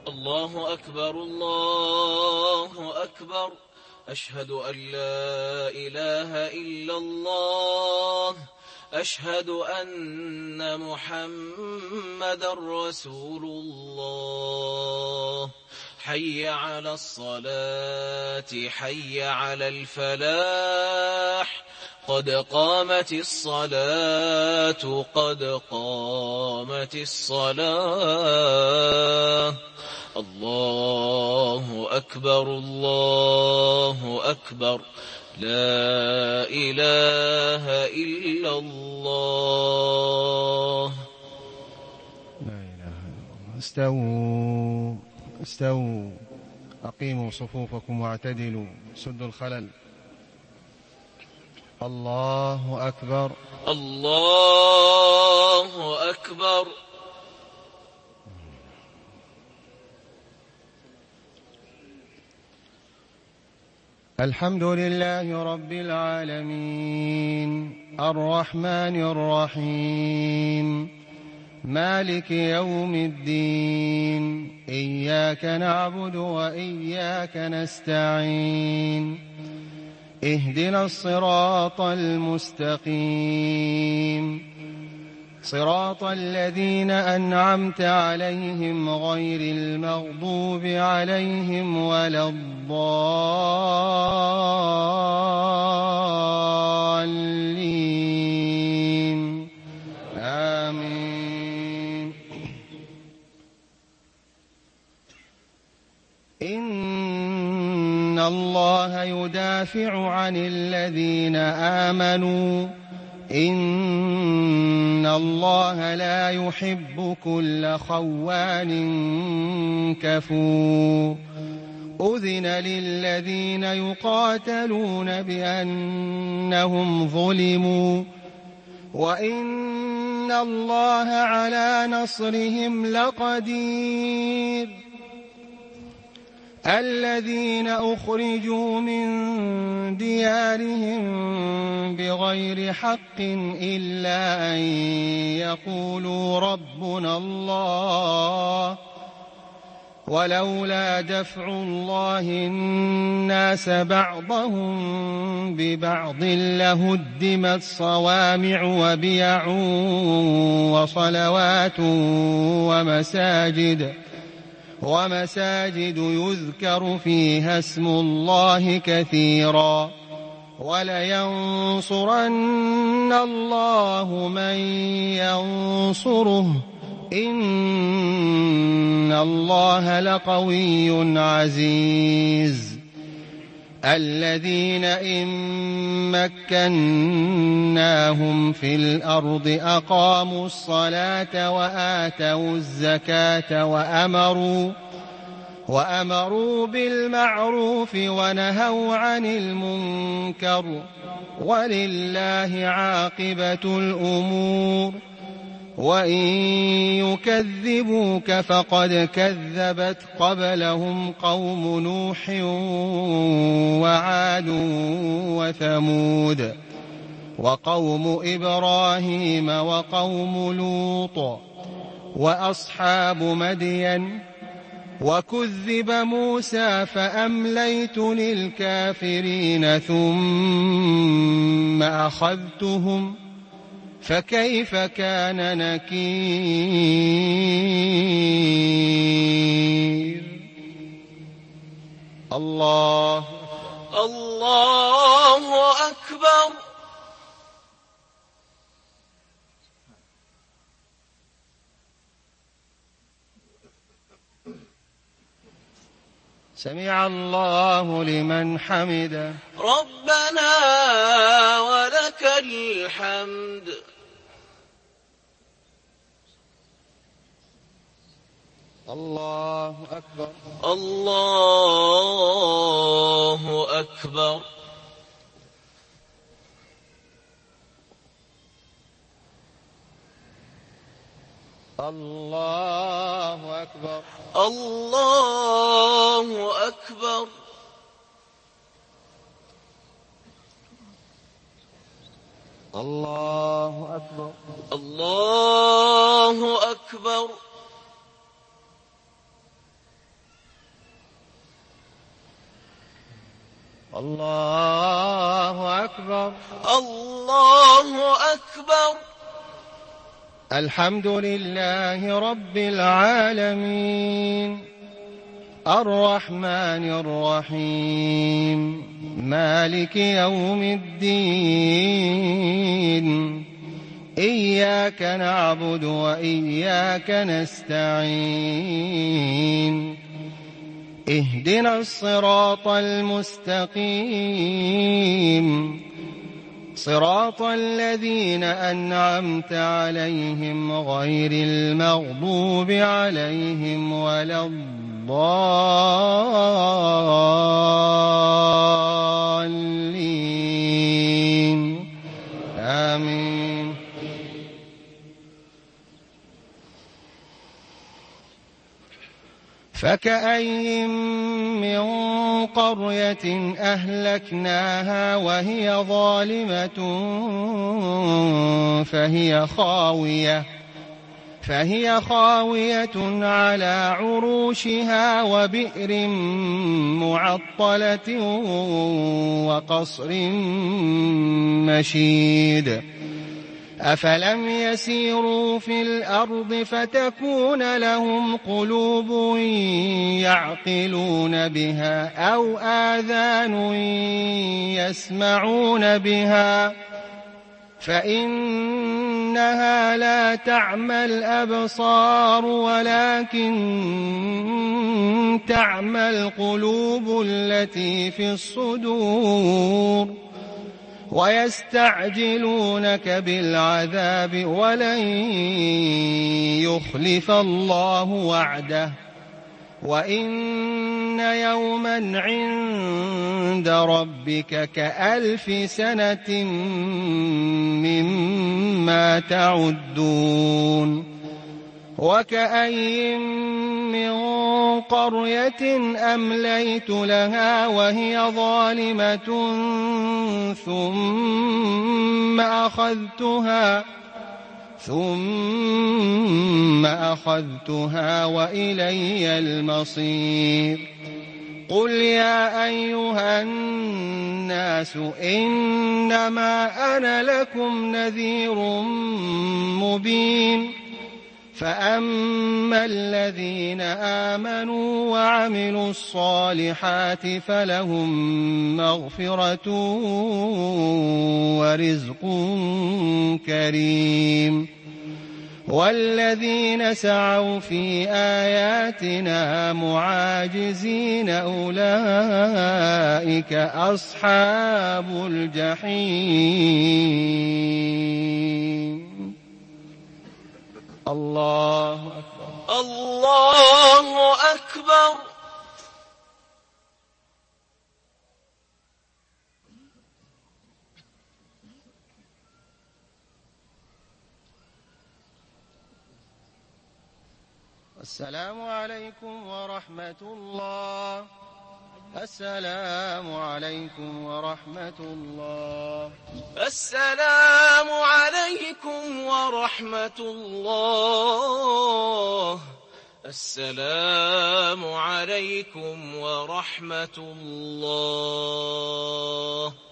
الله أكبر الله أكبر. أشهد أن لا إله إلا الله. أشهد أن محمدا رسول الله. حي على الصلاة حي على الفلاح. قد قامت الصلاة قد قامت الصلاة. الله أكبر الله أكبر. لا إله إلا الله. لا إله إلا الله. استووا استووا، أقيموا صفوفكم واعتدلوا، سدوا الخلل. الله أكبر الله أكبر. الحمد لله رب العالمين، الرحمن الرحيم، مالك يوم الدين. إياك نعبد وإياك نستعين. اهدنا الصراط المستقيم، صراط الذين أنعمت عليهم غير المغضوب عليهم ولا الضالين. آمين. إن الله يدافع عن الذين آمنوا. إن الله لا يحب كل خوان كفور. أذن للذين يقاتلون بأنهم ظلموا، وإن الله على نصرهم لقدير. الذين أخرجوا من ديارهم بغير حق إلا أن يقولوا ربنا الله، ولولا دفع الله الناس بعضهم ببعض لهدمت صوامع وبيع وصلوات ومساجد يذكر فيها اسم الله كثيرا. ولينصرن الله من ينصره. إن الله لقوي عزيز. الذين إن مكناهم في الأرض أقاموا الصلاة وآتوا الزكاة وأمروا بالمعروف ونهوا عن المنكر. ولله عاقبة الأمور. وإن يكذبوك فقد كذبت قبلهم قوم نوح وعاد وثمود وقوم إبراهيم وقوم لوط وأصحاب مدين. وكذب موسى فأمليت للكافرين ثم أخذتهم فكيف كان نكير. الله أكبر. سمع الله لمن حمده. ربنا ولك الحمد. الله أكبر الله أكبر. الله أكبر الله أكبر. الله أكبر الله أكبر. الله أكبر. الله أكبر. الحمد لله رب العالمين، الرحمن الرحيم، مالك يوم الدين، إياك نعبد وإياك نستعين، اهدنا الصراط المستقيم، صراط الذين أنعمت عليهم غير المغضوب عليهم ولا الضالين، آمين. فكأين من قرية أهلكناها وهي ظالمة فهي خاوية على عروشها وبئر معطلة وقصر مشيد. أفلم يسيروا في الأرض فتكون لهم قلوب يعقلون بها أو آذان يسمعون بها، فإنها لا تعمى الأبصار ولكن تعمى القلوب التي في الصدور. ويستعجلونك بالعذاب ولن يخلف الله وعده، وإن يوما عند ربك كألف سنة مما تعدون. وكأين من قرية أمليت لها وهي ظالمة ثم أخذتها وإلي المصير. قل يا أيها الناس إنما أنا لكم نذير مبين. فأما الذين آمنوا وعملوا الصالحات فلهم مغفرة ورزق كريم، والذين سعوا في آياتنا معاجزين أولئك أصحاب الجحيم. الله أكبر. الله أكبر. السلام عليكم ورحمة الله. السلام عليكم ورحمة الله. السلام عليكم ورحمة الله. السلام عليكم ورحمة الله.